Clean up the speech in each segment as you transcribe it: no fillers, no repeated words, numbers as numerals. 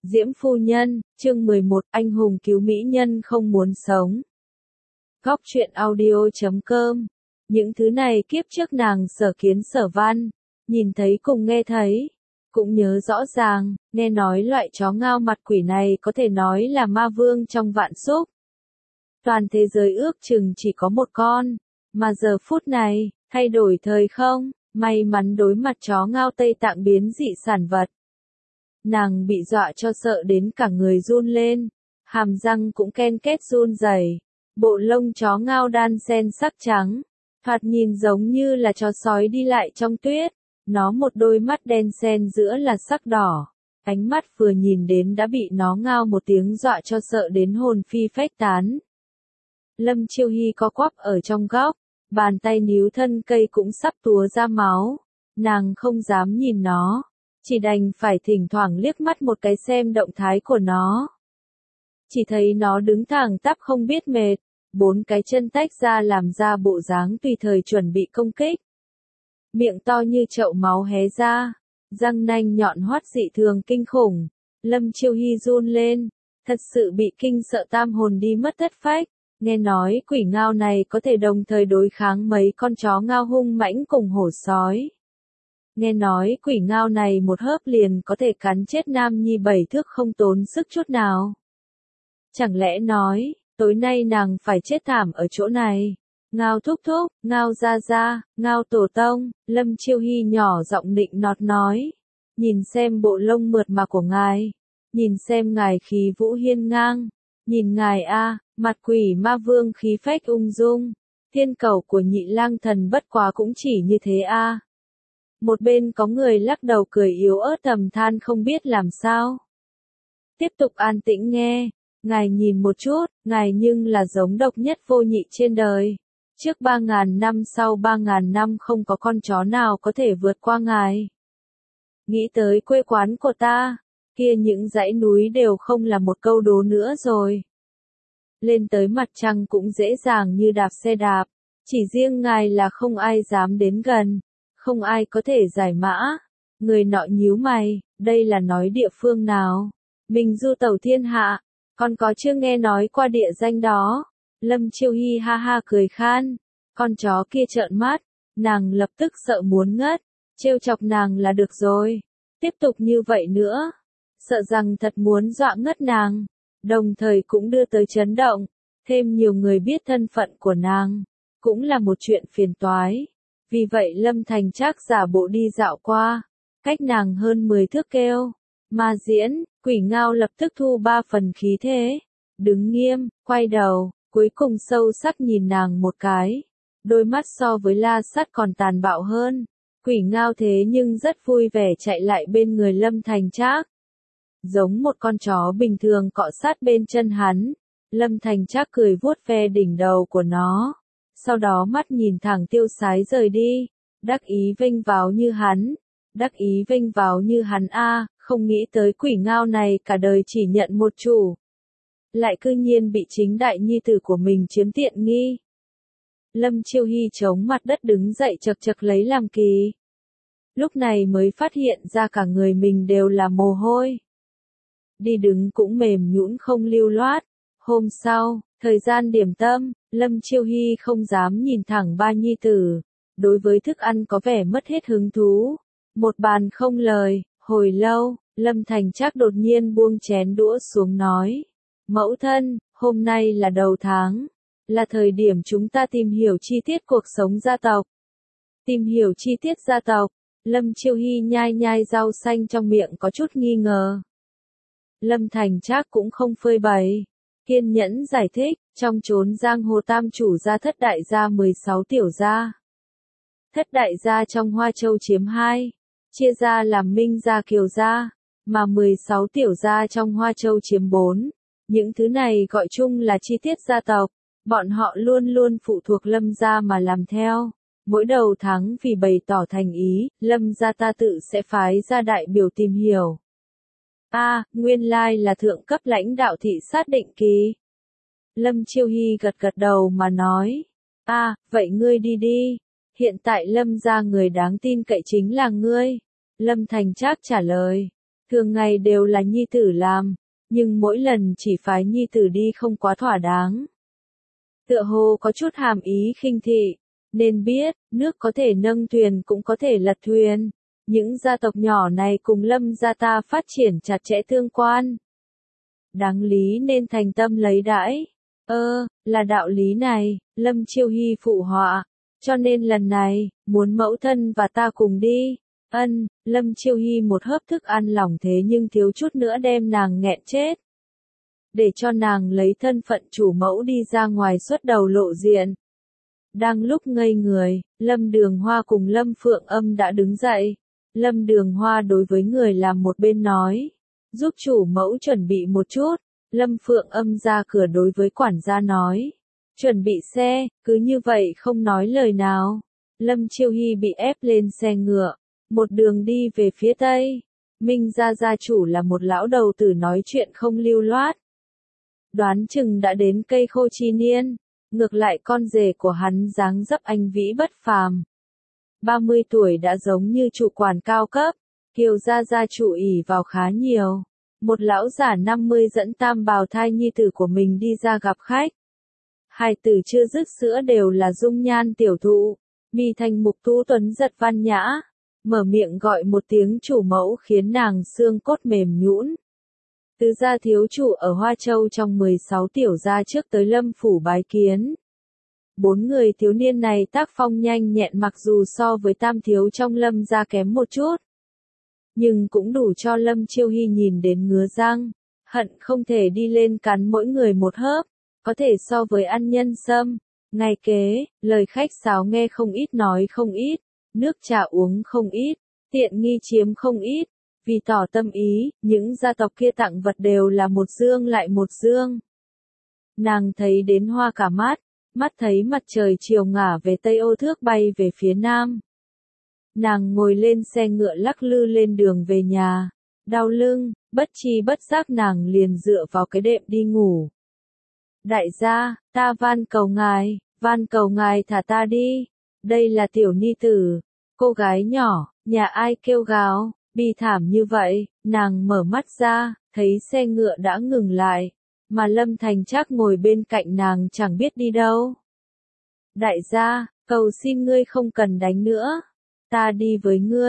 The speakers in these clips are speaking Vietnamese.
Diễm phu nhân, chương 11, anh hùng cứu mỹ nhân không muốn sống. Góc truyện audio.com. Những thứ này kiếp trước nàng sở kiến sở văn, nhìn thấy cùng nghe thấy, cũng nhớ rõ ràng, nghe nói loại chó ngao mặt quỷ này có thể nói là ma vương trong vạn súc. Toàn thế giới ước chừng chỉ có một con, mà giờ phút này, thay đổi thời không, may mắn đối mặt chó ngao Tây Tạng biến dị sản vật. Nàng bị dọa cho sợ đến cả người run lên, hàm răng cũng ken két run rẩy, bộ lông chó ngao đan xen sắc trắng, thoạt nhìn giống như là chó sói đi lại trong tuyết, nó một đôi mắt đen xen giữa là sắc đỏ, ánh mắt vừa nhìn đến đã bị nó ngao một tiếng dọa cho sợ đến hồn phi phách tán. Lâm Chiêu Hy co quắp ở trong góc, bàn tay níu thân cây cũng sắp túa ra máu, nàng không dám nhìn nó, chỉ đành phải thỉnh thoảng liếc mắt một cái xem động thái của nó. Chỉ thấy nó đứng thẳng tắp không biết mệt, bốn cái chân tách ra làm ra bộ dáng tùy thời chuẩn bị công kích. Miệng to như chậu máu hé ra, răng nanh nhọn hoắt dị thường kinh khủng, Lâm Chiêu Hy run lên, thật sự bị kinh sợ tam hồn đi mất thất phách. Nghe nói quỷ ngao này có thể đồng thời đối kháng mấy con chó ngao hung mãnh cùng hổ sói. Nghe nói quỷ ngao này một hớp liền có thể cắn chết nam nhi 7 thước không tốn sức chút nào. Chẳng lẽ nói, tối nay nàng phải chết thảm ở chỗ này. Ngao thúc thúc, ngao ra ra, ngao tổ tông, Lâm Chiêu Hy nhỏ giọng nịnh nọt nói. Nhìn xem bộ lông mượt mà của ngài, nhìn xem ngài khí vũ hiên ngang, nhìn ngài a, mặt quỷ ma vương khí phách ung dung, thiên cầu của Nhị Lang Thần bất quá cũng chỉ như thế a. Một bên có người lắc đầu cười yếu ớt thầm than không biết làm sao. Tiếp tục an tĩnh nghe, ngài nhìn một chút, ngài nhưng là giống độc nhất vô nhị trên đời. Trước 3.000 năm sau 3.000 năm không có con chó nào có thể vượt qua ngài. Nghĩ tới quê quán của ta, kia những dãy núi đều không là một câu đố nữa rồi. Lên tới mặt trăng cũng dễ dàng như đạp xe đạp, chỉ riêng ngài là không ai dám đến gần, không ai có thể giải mã. Người nọ nhíu mày, đây là nói địa phương nào? Mình du tẩu thiên hạ, còn có chưa nghe nói qua địa danh đó? Lâm Chiêu Hy ha ha cười khan, con chó kia trợn mắt, nàng lập tức sợ muốn ngất, trêu chọc nàng là được rồi, tiếp tục như vậy nữa, sợ rằng thật muốn dọa ngất nàng, đồng thời cũng đưa tới chấn động, thêm nhiều người biết thân phận của nàng, cũng là một chuyện phiền toái. Vì vậy Lâm Thành Trác giả bộ đi dạo qua, cách nàng hơn 10 thước kêu, ma diễn, quỷ ngao lập tức thu 3 phần khí thế, đứng nghiêm, quay đầu, cuối cùng sâu sắc nhìn nàng một cái, đôi mắt so với la sắt còn tàn bạo hơn, quỷ ngao thế nhưng rất vui vẻ chạy lại bên người Lâm Thành Trác. Giống một con chó bình thường cọ sát bên chân hắn, Lâm Thành Trác cười vuốt ve đỉnh đầu của nó, sau đó mắt nhìn thẳng tiêu sái rời đi, đắc ý vênh váo như hắn, đắc ý vênh váo như hắn a, không nghĩ tới quỷ ngao này cả đời chỉ nhận một chủ, lại cư nhiên bị chính đại nhi tử của mình chiếm tiện nghi. Lâm Chiêu Hy chống mặt đất đứng dậy chật chật lấy làm kỳ. Lúc này mới phát hiện ra cả người mình đều là mồ hôi. Đi đứng cũng mềm nhũn không lưu loát. Hôm sau, thời gian điểm tâm, Lâm Chiêu Hy không dám nhìn thẳng ba nhi tử. Đối với thức ăn có vẻ mất hết hứng thú. Một bàn không lời, hồi lâu, Lâm Thành Trác đột nhiên buông chén đũa xuống nói. Mẫu thân, hôm nay là đầu tháng. Là thời điểm chúng ta tìm hiểu chi tiết cuộc sống gia tộc. Tìm hiểu chi tiết gia tộc, Lâm Chiêu Hy nhai nhai rau xanh trong miệng có chút nghi ngờ. Lâm Thành Trác cũng không phơi bày, kiên nhẫn giải thích, trong chốn giang hồ tam chủ gia thất đại gia 16 tiểu gia. Thất đại gia trong Hoa Châu chiếm 2, chia ra làm Minh gia Kiều gia, mà 16 tiểu gia trong Hoa Châu chiếm 4. Những thứ này gọi chung là chi tiết gia tộc, bọn họ luôn luôn phụ thuộc Lâm gia mà làm theo. Mỗi đầu tháng vì bày tỏ thành ý, Lâm gia ta tự sẽ phái ra đại biểu tìm hiểu. Nguyên lai là thượng cấp lãnh đạo thị sát định kỳ. Lâm Chiêu Hy gật gật đầu mà nói. Vậy ngươi đi đi. Hiện tại Lâm gia người đáng tin cậy chính là ngươi. Lâm Thành Trác trả lời. Thường ngày đều là nhi tử làm, nhưng mỗi lần chỉ phái nhi tử đi không quá thỏa đáng. Tựa hồ có chút hàm ý khinh thị, nên biết, nước có thể nâng thuyền cũng có thể lật thuyền. Những gia tộc nhỏ này cùng Lâm gia ta phát triển chặt chẽ tương quan. Đáng lý nên thành tâm lấy đãi. Là đạo lý này, Lâm Chiêu Hy phụ họa. Cho nên lần này, muốn mẫu thân và ta cùng đi. Lâm Chiêu Hy một hớp thức ăn lỏng thế nhưng thiếu chút nữa đem nàng nghẹn chết. Để cho nàng lấy thân phận chủ mẫu đi ra ngoài xuất đầu lộ diện. Đang lúc ngây người, Lâm Đường Hoa cùng Lâm Phượng Âm đã đứng dậy. Lâm Đường Hoa đối với người làm một bên nói, giúp chủ mẫu chuẩn bị một chút. Lâm Phượng Âm ra cửa đối với quản gia nói, chuẩn bị xe, cứ như vậy không nói lời nào. Lâm Chiêu Hy bị ép lên xe ngựa, một đường đi về phía tây. Minh gia gia chủ là một lão đầu tử nói chuyện không lưu loát. Đoán chừng đã đến cây khô chi niên, ngược lại con rể của hắn dáng dấp anh vĩ bất phàm. 30 tuổi đã giống như chủ quản cao cấp, Kiều gia gia chủ ỷ vào khá nhiều. Một lão giả 50 dẫn tam bào thai nhi tử của mình đi ra gặp khách. Hai tử chưa dứt sữa đều là dung nhan tiểu thụ, mi thành mục tú tuấn giật văn nhã, mở miệng gọi một tiếng chủ mẫu khiến nàng xương cốt mềm nhũn. Tứ gia thiếu chủ ở Hoa Châu trong 16 tiểu gia trước tới Lâm phủ bái kiến. 4 người thiếu niên này tác phong nhanh nhẹn mặc dù so với tam thiếu trong Lâm gia kém một chút. Nhưng cũng đủ cho Lâm Chiêu Hy nhìn đến ngứa răng, hận không thể đi lên cắn mỗi người một hớp, có thể so với ăn nhân sâm. Ngày kế, lời khách sáo nghe không ít nói không ít, nước trà uống không ít, tiện nghi chiếm không ít, vì tỏ tâm ý, những gia tộc kia tặng vật đều là một dương lại một dương. Nàng thấy đến hoa cả mắt thấy mặt trời chiều ngả về tây ô thước bay về phía nam. Nàng ngồi lên xe ngựa lắc lư lên đường về nhà, đau lưng, bất tri bất giác nàng liền dựa vào cái đệm đi ngủ. Đại gia, ta van cầu ngài thả ta đi, đây là tiểu ni tử, cô gái nhỏ, nhà ai kêu gào, bi thảm như vậy, nàng mở mắt ra, thấy xe ngựa đã ngừng lại, mà Lâm Thành Trác ngồi bên cạnh nàng chẳng biết đi đâu. Đại gia, cầu xin ngươi không cần đánh nữa. Ta đi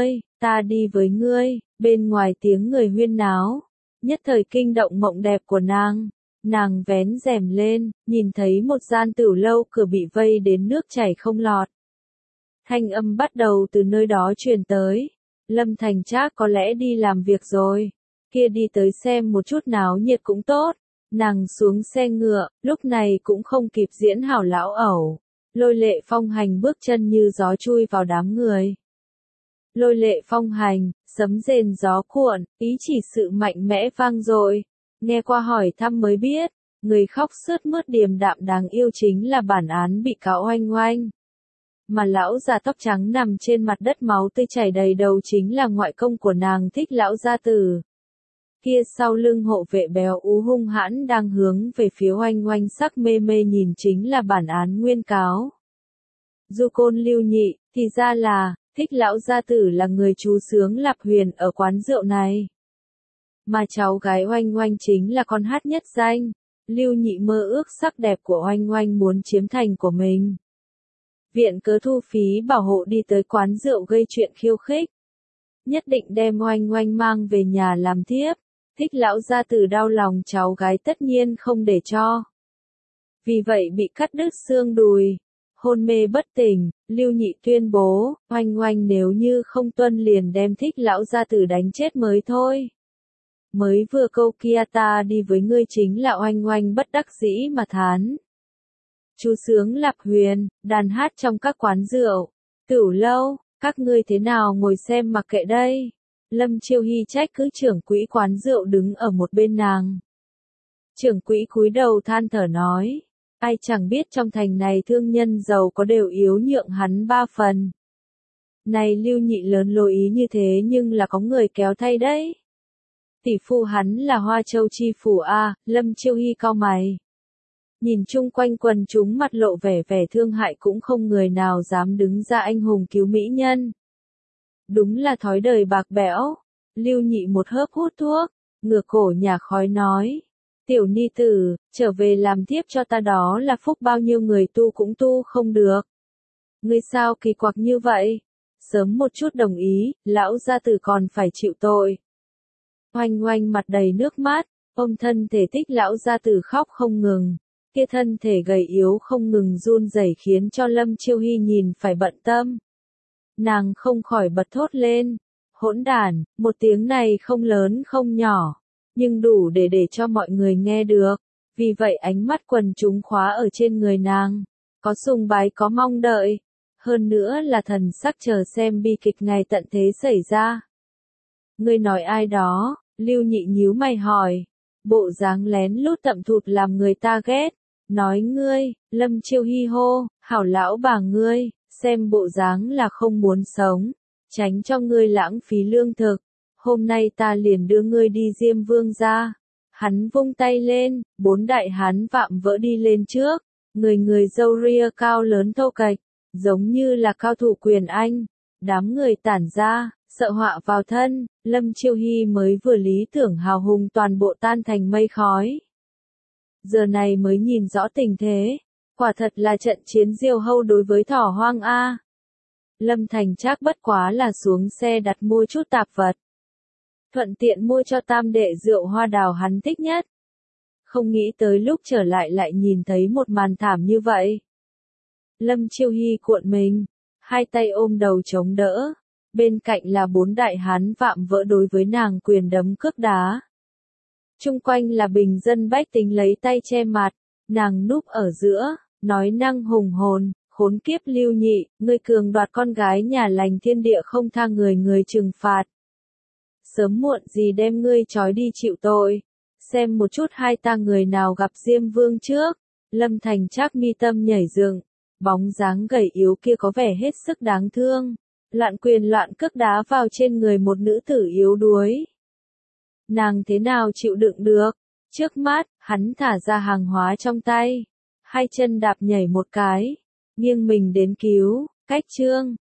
với ngươi, bên ngoài tiếng người huyên náo, nhất thời kinh động mộng đẹp của nàng vén rèm lên, nhìn thấy một gian tửu lâu cửa bị vây đến nước chảy không lọt. Thanh âm bắt đầu từ nơi đó truyền tới, Lâm Thành Trác có lẽ đi làm việc rồi, kia đi tới xem một chút náo nhiệt cũng tốt. Nàng xuống xe ngựa, lúc này cũng không kịp diễn hảo lão ẩu, Lôi Lệ Phong Hành bước chân như gió chui vào đám người. Lôi Lệ Phong Hành, sấm rền gió cuộn, ý chỉ sự mạnh mẽ vang dội. Nghe qua hỏi thăm mới biết, người khóc sướt mướt điềm đạm đáng yêu chính là bản án bị cáo Oanh Oanh. Mà lão già tóc trắng nằm trên mặt đất máu tươi chảy đầy đầu chính là ngoại công của nàng Thích lão gia tử. Kia sau lưng hộ vệ béo ú hung hãn đang hướng về phía Oanh Oanh sắc mê mê nhìn chính là bản án nguyên cáo. Du Côn Lưu Nhị, thì ra là, Thích lão gia tử là người chú sướng Lạp Huyền ở quán rượu này. Mà cháu gái Oanh Oanh chính là con hát nhất danh, Lưu Nhị mơ ước sắc đẹp của Oanh Oanh muốn chiếm thành của mình. Viện cớ thu phí bảo hộ đi tới quán rượu gây chuyện khiêu khích. Nhất định đem Oanh Oanh mang về nhà làm thiếp. Thích lão gia tử đau lòng cháu gái tất nhiên không để cho. Vì vậy bị cắt đứt xương đùi. Hôn mê bất tỉnh, Lưu Nhị tuyên bố, Oanh Oanh nếu như không tuân liền đem Thích lão gia tử đánh chết mới thôi. Mới vừa câu kia ta đi với ngươi chính là Oanh Oanh bất đắc dĩ mà thán. Chú sướng Lạp Huyền, đàn hát trong các quán rượu, tửu lâu, các ngươi thế nào ngồi xem mặc kệ đây. Lâm Chiêu Hy trách cứ trưởng quỹ quán rượu đứng ở một bên nàng. Trưởng quỹ cúi đầu than thở nói, ai chẳng biết trong thành này thương nhân giàu có đều yếu nhượng hắn 3 phần. Này Lưu Nhị lớn lối ý như thế nhưng là có người kéo thay đấy. Tỷ phu hắn là Hoa Châu chi phủ a, Lâm Chiêu Hy cau mày. Nhìn chung quanh quần chúng mặt lộ vẻ thương hại cũng không người nào dám đứng ra anh hùng cứu mỹ nhân. Đúng là thói đời bạc bẽo. Lưu Nhị một hớp hút thuốc, ngửa cổ nhả khói nói. Tiểu ni tử, trở về làm tiếp cho ta đó là phúc bao nhiêu người tu cũng tu không được. Ngươi sao kỳ quặc như vậy? Sớm một chút đồng ý, lão gia tử còn phải chịu tội. Oanh oanh mặt đầy nước mắt, ôm thân thể Tích lão gia tử khóc không ngừng. Kia thân thể gầy yếu không ngừng run rẩy khiến cho Lâm Chiêu Hy nhìn phải bận tâm. Nàng không khỏi bật thốt lên. Hỗn đản, một tiếng này không lớn không nhỏ, nhưng đủ để cho mọi người nghe được. Vì vậy ánh mắt quần chúng khóa ở trên người nàng, có sùng bái có mong đợi, hơn nữa là thần sắc chờ xem bi kịch ngày tận thế xảy ra. Ngươi nói ai đó? Lưu Nhị nhíu mày hỏi. Bộ dáng lén lút tậm thụt làm người ta ghét. Nói ngươi, Lâm Chiêu Hy hô, hảo lão bà ngươi, xem bộ dáng là không muốn sống, tránh cho ngươi lãng phí lương thực. Hôm nay ta liền đưa ngươi đi Diêm Vương ra. Hắn vung tay lên, 4 đại hán vạm vỡ đi lên trước, người râu ria cao lớn thô kệch, giống như là cao thủ quyền Anh. Đám người tản ra, sợ họa vào thân, Lâm Chiêu Hy mới vừa lý tưởng hào hùng toàn bộ tan thành mây khói. Giờ này mới nhìn rõ tình thế, quả thật là trận chiến diều hâu đối với thỏ hoang a. Lâm Thành Trác bất quá là xuống xe đặt mua chút tạp vật, thuận tiện mua cho tam đệ rượu hoa đào hắn thích nhất. Không nghĩ tới lúc trở lại nhìn thấy một màn thảm như vậy. Lâm Chiêu Hy cuộn mình, hai tay ôm đầu chống đỡ, bên cạnh là 4 đại hán vạm vỡ đối với nàng quyền đấm cước đá. Chung quanh là bình dân bách tính lấy tay che mặt, nàng núp ở giữa, nói năng hùng hồn, khốn kiếp Lưu Nhị, ngươi cường đoạt con gái nhà lành thiên địa không tha người trừng phạt. Sớm muộn gì đem ngươi trói đi chịu tội, xem một chút hai ta người nào gặp Diêm Vương trước. Lâm Thành Trác mi tâm nhảy dựng, bóng dáng gầy yếu kia có vẻ hết sức đáng thương, loạn quyền loạn cước đá vào trên người một nữ tử yếu đuối. Nàng thế nào chịu đựng được? Trước mắt, hắn thả ra hàng hóa trong tay, hai chân đạp nhảy một cái, nghiêng mình đến cứu, cách chương.